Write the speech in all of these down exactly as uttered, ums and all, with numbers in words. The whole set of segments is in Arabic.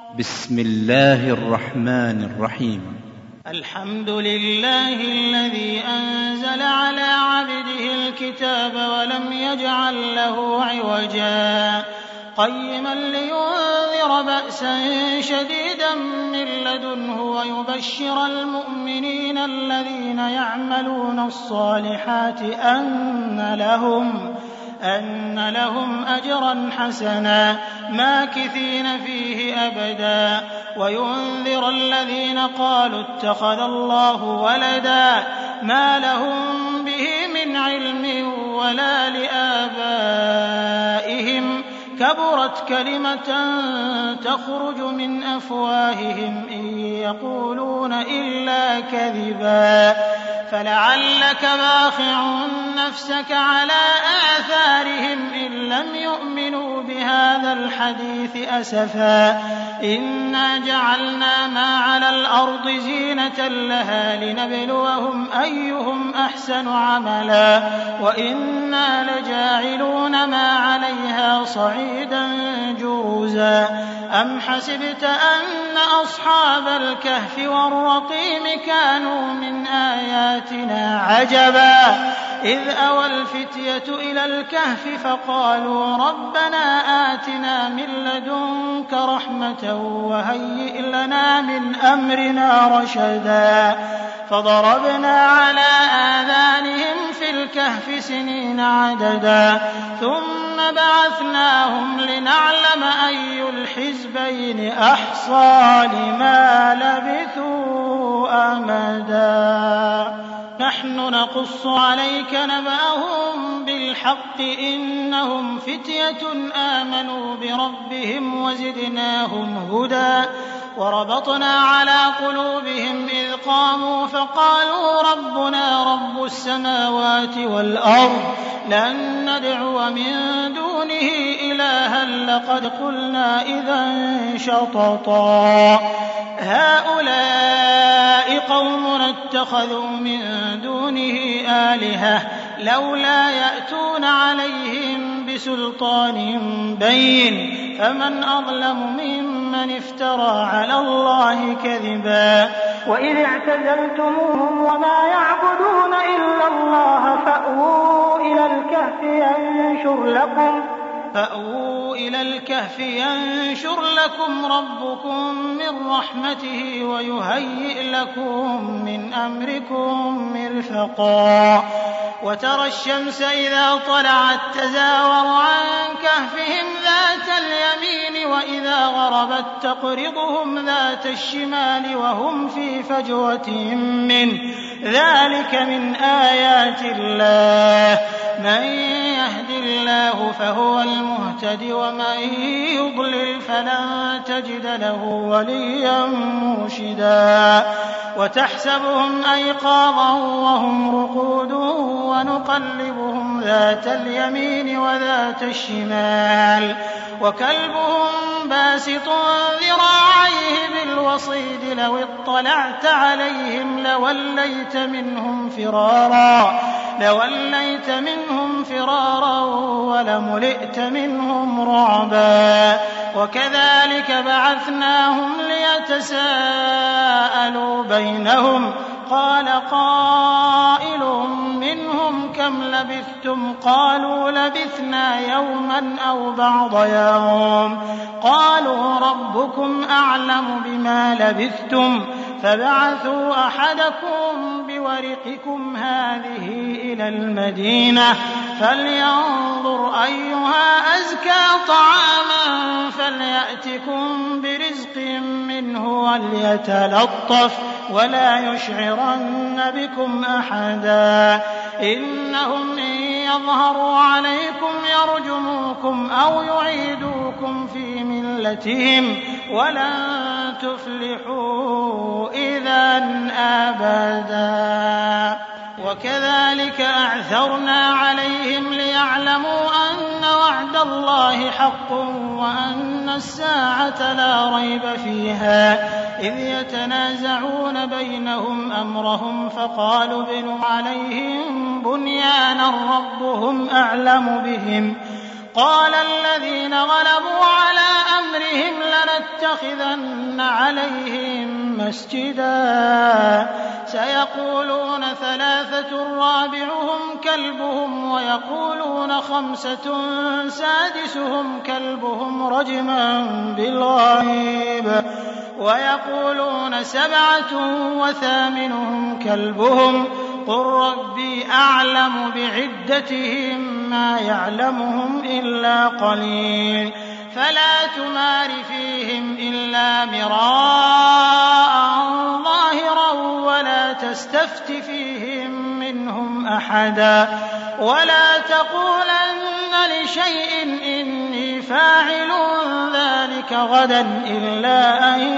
بسم الله الرحمن الرحيم. الحمد لله الذي أنزل على عبده الكتاب ولم يجعل له عوجا قيما لينذر بأسا شديدا من لدنه ويبشر المؤمنين الذين يعملون الصالحات أن لهم أن لهم أجرا حسنا ماكثين فيه أبدا وينذر الذين قالوا اتخذ الله ولدا ما لهم به من علم ولا لآبائهم كبرت كلمة تخرج من أفواههم إن يقولون إلا كذبا فلعلك باخع نفسك على آثارهم إن لم يؤمنوا بهذا الحديث أسفا إنا جعلنا ما على الأرض زينة لها لنبلوهم أيهم أحسن عملا وإنا لجاعلون ما عليها صعيدا جرزا أم حسبت أن أصحاب الكهف والرقيم كانوا من آياتنا عجبا إذ أوى الفتية إلى الكهف فقالوا ربنا آتنا من لدنك رحمة وهيئ لنا من أمرنا رشدا فضربنا على آذانهم في الكهف سنين عددا ثم بعثناهم لنعلم أي الحزبين أحصى لما لبثوا أمدا نحن نقص عليك نبأهم بالحق إنهم فتية آمنوا بربهم وزدناهم هدى وربطنا على قلوبهم إذ قاموا فقالوا ربنا رب السماوات والأرض لن ندعو من دونه إلها لقد قلنا إذا شططا هؤلاء قومنا اتخذوا من دونه آلهة لولا يأتون عليهم بسلطان بين فمن أظلم ممن افترى على الله كذبا وإذ اعتزلتموهم وما يعبدون إلا الله فأووا إلى الكهف ينشر لكم فأووا إلى الكهف ينشر لكم ربكم من رحمته ويهيئ لكم من أمركم مرفقا وترى الشمس إذا طلعت تزاور عن كهفهم ذات اليمين وإذا غربت تقرضهم ذات الشمال وهم في فجوة منه ذلك من آيات الله من يهد الله فهو المهتد ومن يضلل فلن تجد له وليا مرشدا وتحسبهم أيقاظا وهم رقود ونقلبهم ذات اليمين وذات الشمال وكلبهم باسط ذراعيه بالوصيد لو اطلعت عليهم لوليت منهم فرارا لوليت منهم فرارا ولملئت منهم رعبا وكذلك بعثناهم ليتساءلوا بينهم قال قائل منهم كم لبثتم قالوا لبثنا يوما أو بعض يوم قالوا ربكم أعلم بما لبثتم فبعثوا أحدكم بورقكم هذه إلى المدينة فلينظر أيها أزكى طعاما فليأتكم برزق منه وليتلطف ولا يشعرن بكم أحدا إنهم إن يظهروا عليكم يرجموكم أو يعيدوكم في ملتهم ولن تفلحوا إذا أبدا وكذلك أعثرنا عليهم ليعلموا أن وعد الله حق وأن الساعة لا ريب فيها إذ يتنازعون بينهم أمرهم فقالوا ابنوا عليهم بنيانا ربهم أعلم بهم قال الذين غلبوا على أمرهم لنتخذن عليهم مسجدا سيقولون ثلاثة رابعهم كلبهم ويقولون خمسة سادسهم كلبهم رجما بالغيب ويقولون سبعة وثامنهم كلبهم قل ربي أعلم بعدتهم ما يعلمهم إلا قليل فلا تمار فيهم إلا مراء ظاهرا ولا تستفت فيهم منهم أحدا ولا تقولن لشيء إني فاعل ذلك غدا إلا أن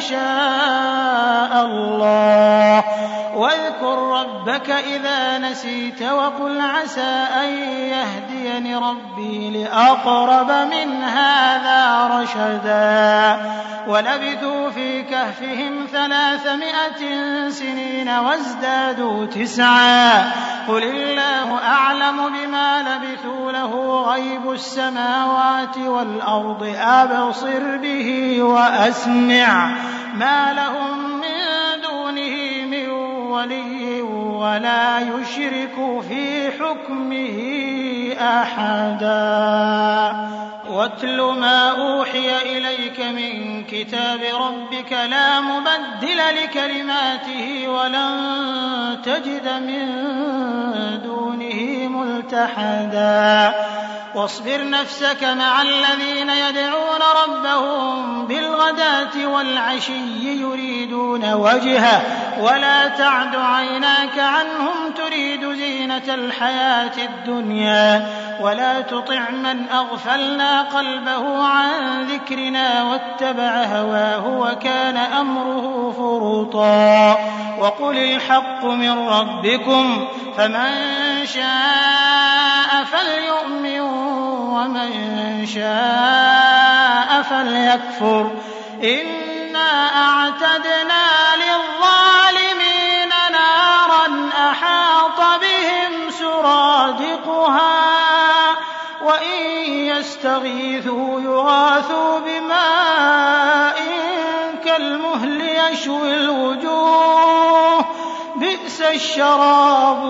يشاء الله واذكر ربك إذا نسيت وقل عسى أن يهديني ربي لأقرب من هذا رشدا ولبثوا في كهفهم ثلاثمائة سنين وازدادوا تسعا قل الله أعلم بما لبثوا له غيب السماوات والأرض أبصر به وأسمع ما لهم من دونه من ولي ولا يشرك في حكمه أحدا واتل ما أوحي إليك من كتاب ربك لا مبدل لكلماته ولن تجد من دونه ملتحدا واصبر نفسك مع الذين يدعون ربهم بالغداة والعشي يريدون وجهه ولا تعد عيناك عنهم تريد زينة الحياة الدنيا ولا تطع من أغفلنا قلبه عن ذكرنا واتبع هواه وكان أمره فرطا وقل الحق من ربكم فمن شاء فليؤمن ومن شاء فليكفر إنا أعتدنا للظالمين نارا أحاط بهم سرادقها وإن يستغيثوا يغاثوا بماء كالمهل يشوي الوجوه بئس الشراب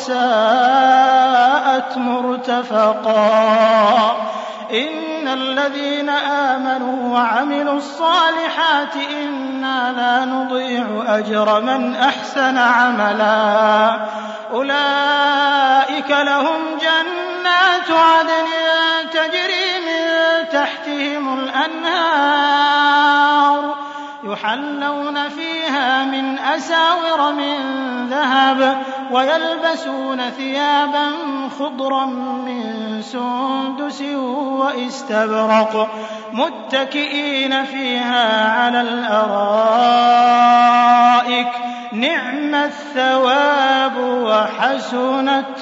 وساءت مرتفقا إن الذين آمنوا وعملوا الصالحات إنا لا نضيع أجر من أحسن عملا أولئك لهم جنات عدن تجري من تحتهم الأنهار يحلون فيها من أساور من ذهب ويلبسون ثيابا خضرا من سندس واستبرق متكئين فيها على الأرائك نعم الثواب وحسنت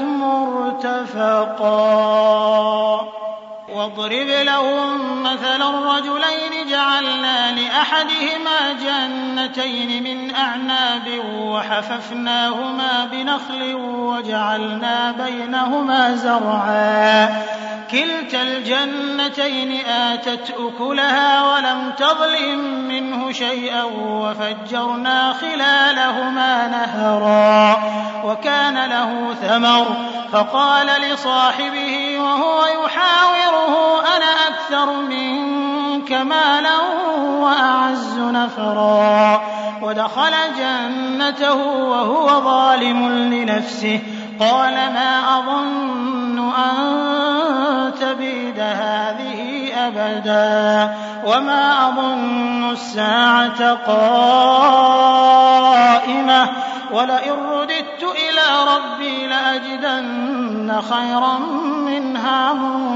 مرتفقا واضرب لهم مثلا الرجلين جعلنا لأحدهما جنتين من أعناب وحففناهما بنخل وجعلنا بينهما زرعا كلتا الجنتين آتت أكلها ولم تظلم منه شيئا وفجرنا خلالهما نهرا وكان له ثمر فقال لصاحبه وهو يحاوره أنا أكثر منك مالا وأعز نفرا ودخل جنته وهو ظالم لنفسه قال ما أظن أن تبيد هذه أبدا وما أظن الساعة قائمة ولئن رددت إلى ربي لأجدن خيرا منها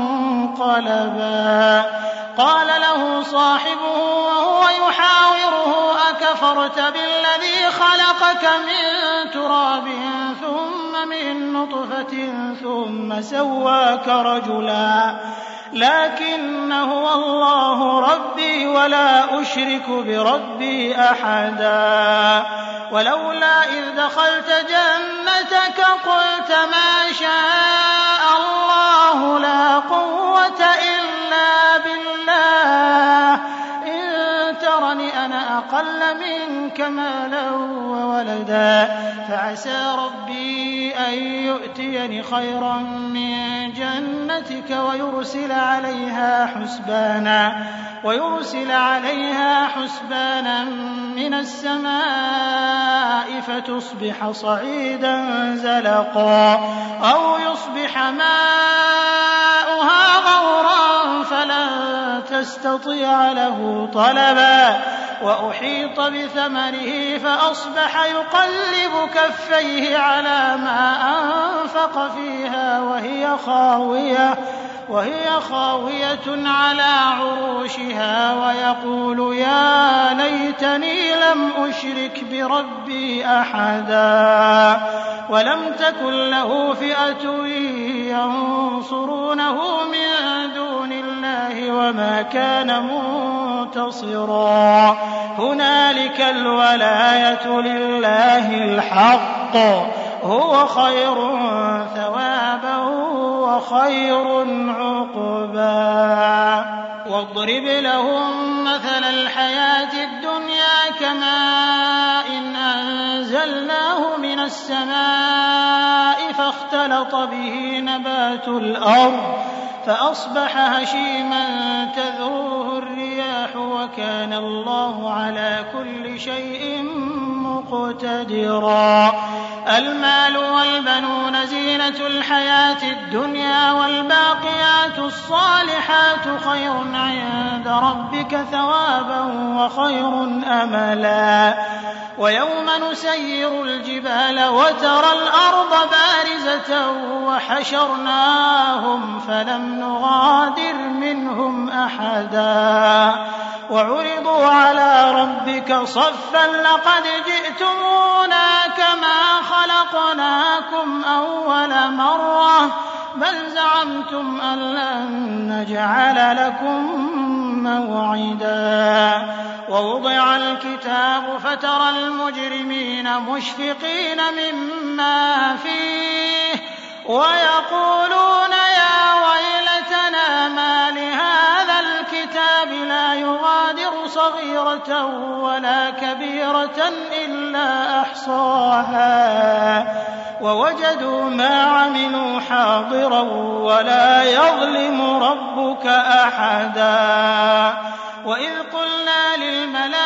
منقلبا قال له صاحبه وهو يحاوره أكفرت بالذي خلقك من تراب ثم من نطفة ثم سواك رجلا لكن هو الله ربي ولا أشرك بربي أحدا ولولا إذ دخلت جنتك قلت ما شاء الله لا قوة إلا بالله إن أقل منك مالا وولدا فعسى ربي أن يؤتيني خيرا من جنتك ويرسل عليها حسبانا ويرسل عليها حسبانا من السماء فتصبح صعيدا زلقا أو يصبح ماؤها غورا فلن تستطيع له طلبا وأحيط بثمره فأصبح يقلب كفيه على ما أنفق فيها وهي خاوية وهي خاوية على عروشها ويقول يا ليتني لم أشرك بربي أحدا ولم تكن له فئة ينصرونه من دون الله وما كان منتصرا هنالك الولاية لله الحق هو خير ثوابا وخير عقبا واضرب لهم مثل الحياة الدنيا كماء إن أنزلناه من السماء فاختلط به نبات الأرض فأصبح هشيما تذروه الرياح وكان الله على كل شيء مقتدرا المال والبنون زينة الحياة الدنيا والباقيات الصالحات خير عند ربك ثوابا وخير أملا ويوم نسير الجبال وترى الأرض بارزة وحشرناهم فلم نغادر منهم أحدا وعرضوا على ربك صفا لقد جئتمونا كما خلقناكم أول مرة بل زعمتم أن لن نجعل لكم موعدا ووضع الكتاب فترى المجرمين مشفقين مما فيه ويقولون يا ويلتنا ما لهذا الكتاب لا يغادر صغيرة ولا كبيرة إلا أحصاها ووجدوا ما عملوا حاضرا ولا يظلم ربك أحدا وإذ قلنا للملائكة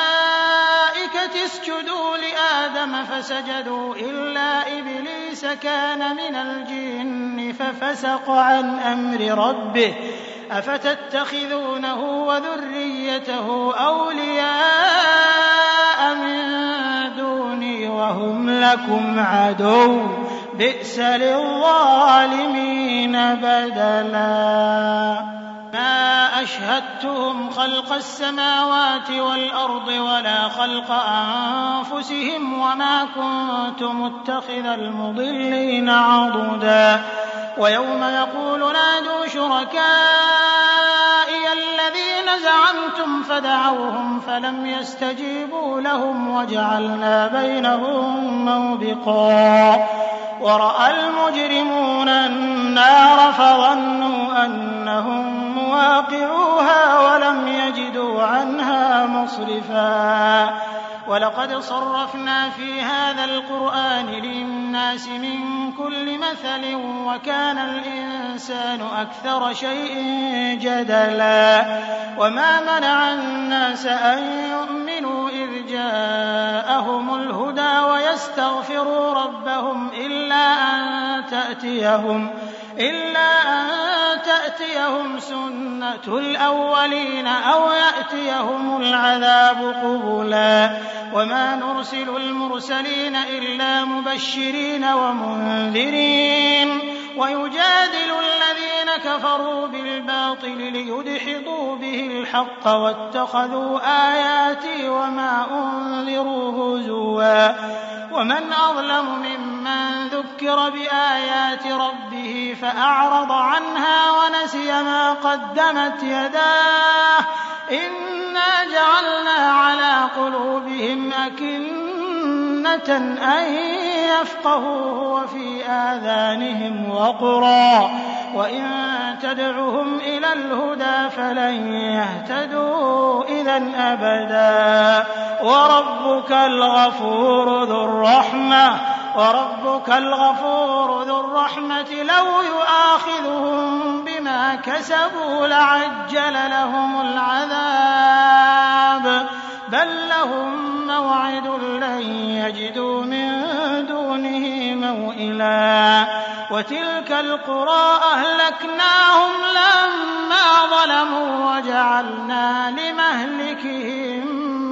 اسجدوا لآدم فسجدوا إلا إبليس كان من الجن ففسق عن أمر ربه أفتتخذونه وذريته أولياء من دوني وهم لكم عدو بئس للظالمين بدلا ما أشهدتهم خلق السماوات والأرض ولا خلق أنفسهم وما كنت متخذ المضلين عضدا ويوم يقول نادوا شركائي الذين زعمتم فدعوهم فلم يستجيبوا لهم وجعلنا بينهم موبقا ورأى المجرمون النار فظنوا أنهم مواقعوها ولم يجدوا عنها مصرفا ولقد صرفنا في هذا القرآن للناس من كل مثل وكان الإنسان أكثر شيء جدلا وما منع الناس أن يؤمنوا إذ جاءهم الهدى ويستغفروا ربهم إلا أن تأتيهم إلا أن تأتيهم سنة الأولين أو يأتيهم العذاب قبلا وما نرسل المرسلين إلا مبشرين ومنذرين ويجادل الذين كفروا بالباطل ليدحضوا به الحق واتخذوا آياتي وما أنذروا هزوا ومن أظلم ممن ذكر بآيات ربه فأعرض عنها ونسي ما قدمت يداه إنا جعلنا على قلوبهم أكنة أن يفقهوه وفي آذانهم وقرا وإن تدعهم إلى الهدى فلن يهتدوا إذا أبدا وربك الغفور ذو الرحمة وربك الغفور ذو الرحمة لو يؤاخذهم بما كسبوا لعجل لهم العذاب بل لهم موعد لن يجدوا من دونه موئلا وتلك القرى أهلكناهم لما ظلموا وجعلنا لمهلكهم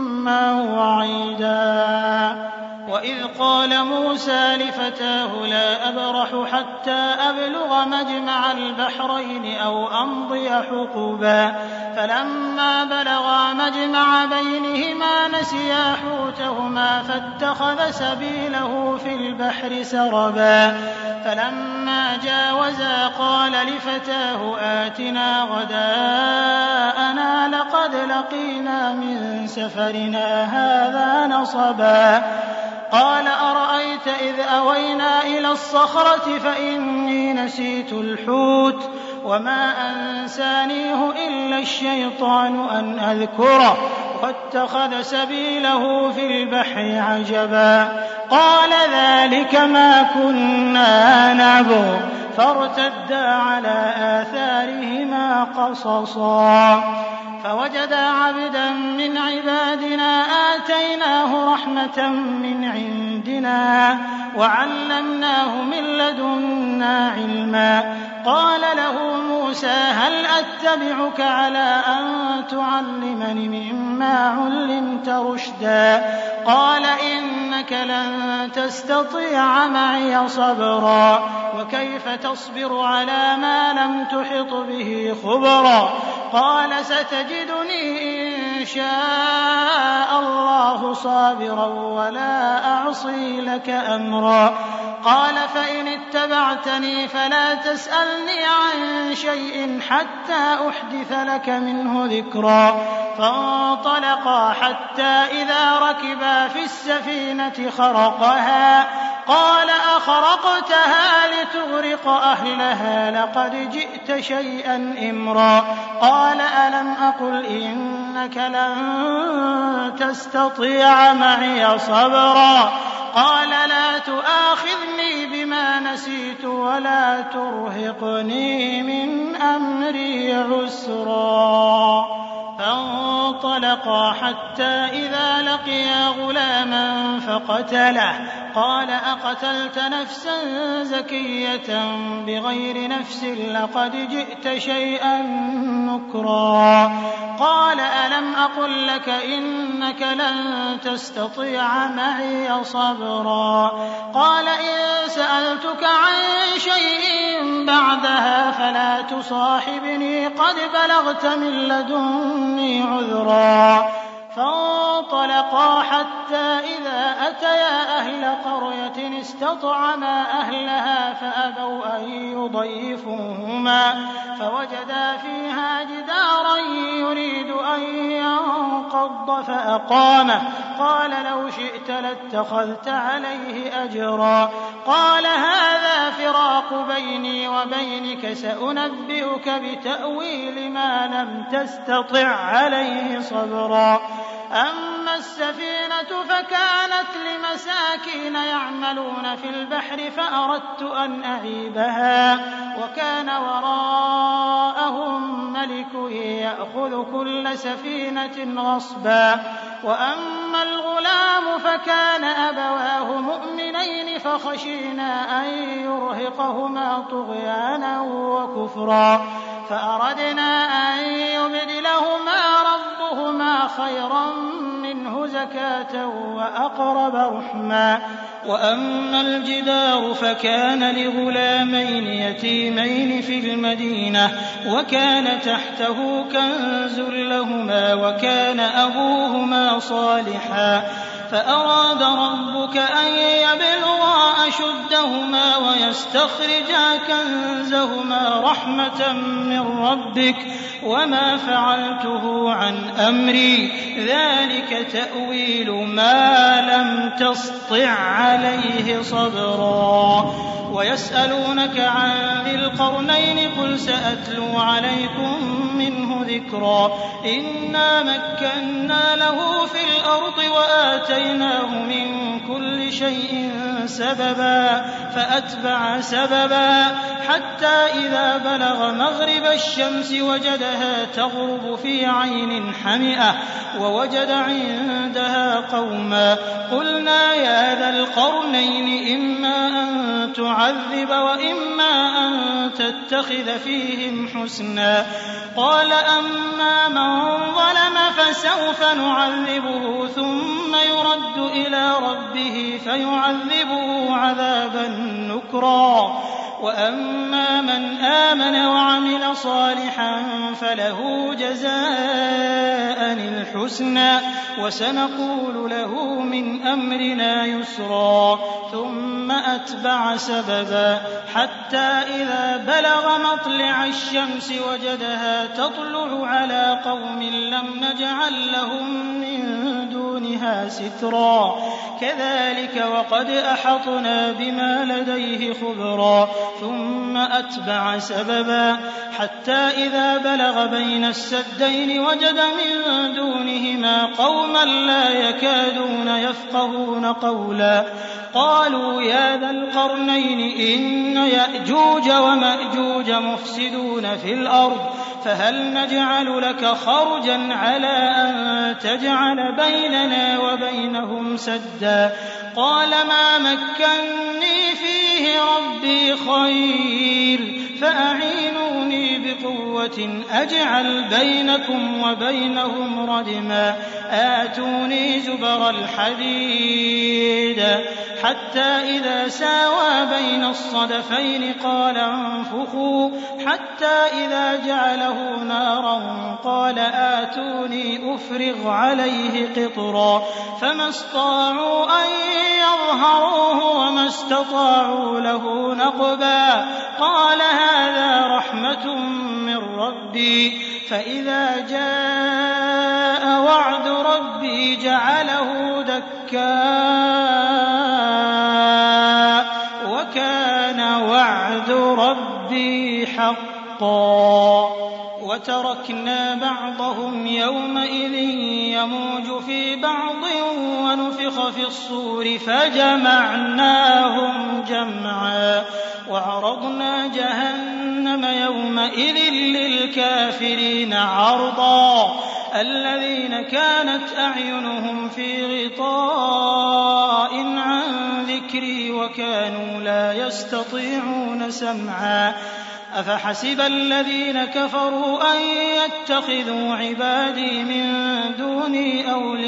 موعدا وإذ قال موسى لفتاه لا أبرح حتى أبلغ مجمع البحرين أو أمضي حقبا فلما بلغا مجمع بينهما نسيا حوتهما فاتخذ سبيله في البحر سربا فلما جاوزا قال لفتاه آتنا غداءنا لقد لقينا من سفرنا هذا نصبا قال أرأيت إذ أوينا إلى الصخرة فإني نسيت الحوت وما أنسانيه إلا الشيطان أن أذكره واتخذ سبيله في البحر عجبا قال ذلك ما كنا نبغ فارتدا على آثارهما قصصا فوجدا عبدا من عبادنا آتيناه رحمة من عندنا وعلمناه من لدنا علما قال له موسى هل أتبعك على أن تعلمني مما علمت رشدا قال إنك لن تستطيع معي صبرا وكيف تصبر على ما لم تحط به خبرا قال ستجدني إن شاء الله صابرا ولا أعصي لك أمرا قال فإن اتبعتني فلا تسألني عن شيء حتى أحدث لك منه ذكرا فانطلقا حتى إذا ركبا في السفينة خرقها قال أخرقتها لتغرق أهلها لقد جئت شيئا إمرا قال ألم أقل إنك لن تستطيع معي صبرا قال لا تؤاخذني بما نسيت ولا ترهقني من أمري عسرا فانطلقا حتى إذا لقيا غلاما فقتله قال أقتلت نفسا زكية بغير نفس لقد جئت شيئا نكرا قال ألم أقل لك إنك لن تستطيع معي صبرا قال إن سألتك عن شيء بعدها فلا تصاحبني قد بلغت من لدني عذرا فانطلقا حتى إذا أتيا أهل قرية استطعما أهلها فأبوا أن يضيفوهما فوجدا فيها جدارا يريد أن ينقض فأقامه قال لو شئت لاتخذت عليه أجرا قال هذا فراق بيني وبينك سأنبئك بتأويل ما لم تستطع عليه صبرا أما السفينة فكانت لمساكين يعملون في البحر فأردت أن أعيبها وكان وراءهم ملك يأخذ كل سفينة غصبا وأما الغلام فكان أبواه مؤمنين فخشينا أن يرهقهما طغيانا وكفرا فأردنا أن يبدلهما ربهما خيرا منه زكاة وأقرب رحما وأما الجدار فكان لغلامين يتيمين في المدينة وكان تحته كنز لهما وكان أبوهما صالحا فأراد ربك أن يبلغا أشدهما ويستخرجا كنزهما رحمة من ربك وما فعلته عن أمري ذلك تأويل ما لم تسطع عليه صبرا ويسألونك عن ذي القرنين قل سأتلو عليكم منه ذكرا إنا مكنا له في الأرض وآتيناه من كل شيء سببا فأتبع سببا حتى إذا بلغ مغرب الشمس وجدها تغرب في عين حمئة ووجد عندها قوما قلنا يا ذا القرنين إما أن تعذب وإما أن تتخذ فيهم حسنا قال أما من ظلم فسوف نعذبه ثم يرد إلى ربه فيعذبه عذابا نكرا وأما من آمن وعمل صالحا فله جزاء الحسنى وسنقول له من أمرنا يسرا ثم أتبع سببا حتى إذا بلغ مطلع الشمس وجدها تطلع على قوم لم نجعل لهم من دونها سترا كذلك وقد أحطنا بما لديه خبرا ثم أتبع سببا حتى إذا بلغ بين السدين وجد من دونهما قوما لا يكادون يفقهون قولا قالوا يا ذا القرنين إن يأجوج ومأجوج مفسدون في الأرض فهل نجعل لك خرجا على أن تجعل بيننا وبينهم سدا قال ما مكني فيه ربي خير فأعينوني بقوة أجعل بينكم وبينهم ردما آتوني زبر الحديد حتى إذا ساوى بين الصدفين قال انفخوا حتى إذا جعله نارا قال آتوني أفرغ عليه قطرا فما استطاعوا أن يظهروه وما استطاعوا له نقبا قال هذا رحمة من ربي فإذا جاء وعد ربي جعله دكا وكان وعد ربي حقا وتركنا بعضهم يومئذ يموج في بعض ونفخ في الصور فجمعناهم جمعا وعرضنا جهنم يومئذ للكافرين عرضا الذين كانت أعينهم في غطاء عن ذكري وكانوا لا يستطيعون سمعا أفحسب الذين كفروا أن يتخذوا عبادي من دوني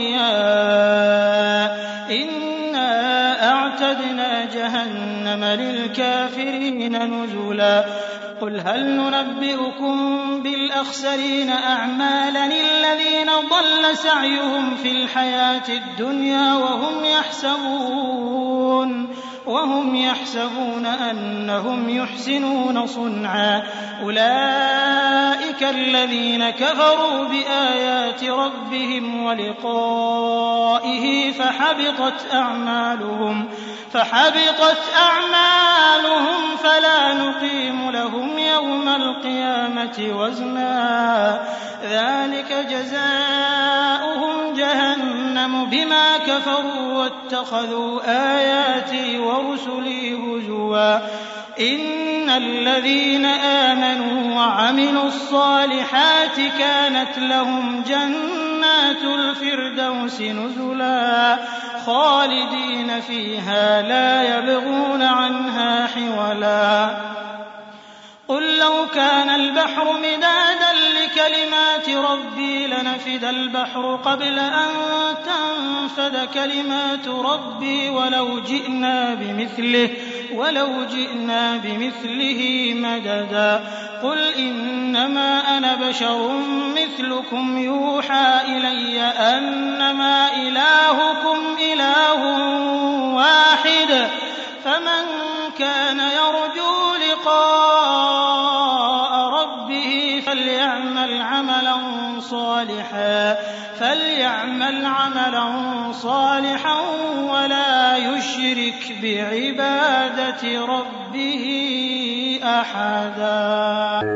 أولياء إنا أعتدنا جهنم للكافرين نزلا قل هل ننبئكم بالأخسرين أعمالا الذين ضل سعيهم في الحياة الدنيا وهم يحسبون وهم يحسبون أنهم يحسنون صنعا أولئك الذين كفروا بآيات ربهم ولقائه فحبطت أعمالهم فحبطت أعمالهم فلا نقيم لهم يوم القيامة وزنا ذلك جزاؤهم جهنم بما كفروا واتخذوا آياتي ورسلي هزوا إن الذين آمنوا وعملوا الصالحات كانت لهم جنات الفردوس نزلا خالدين فيها لا يبغون عنها حولا قل لو كان البحر مدادا لكلمات ربي لنفد البحر قبل أن تنفد كلمات ربي ولو جئنا بمثله ولو جئنا بمثله مددا قل إنما أنا بشر مثلكم يوحى إلي أنما إلهكم إله واحد فمن كان يرجو لقاء ربه فليعمل فليعمل عملا صالحا فليعمل عملا صالحا ولا يشرك بعبادة ربه أحدا.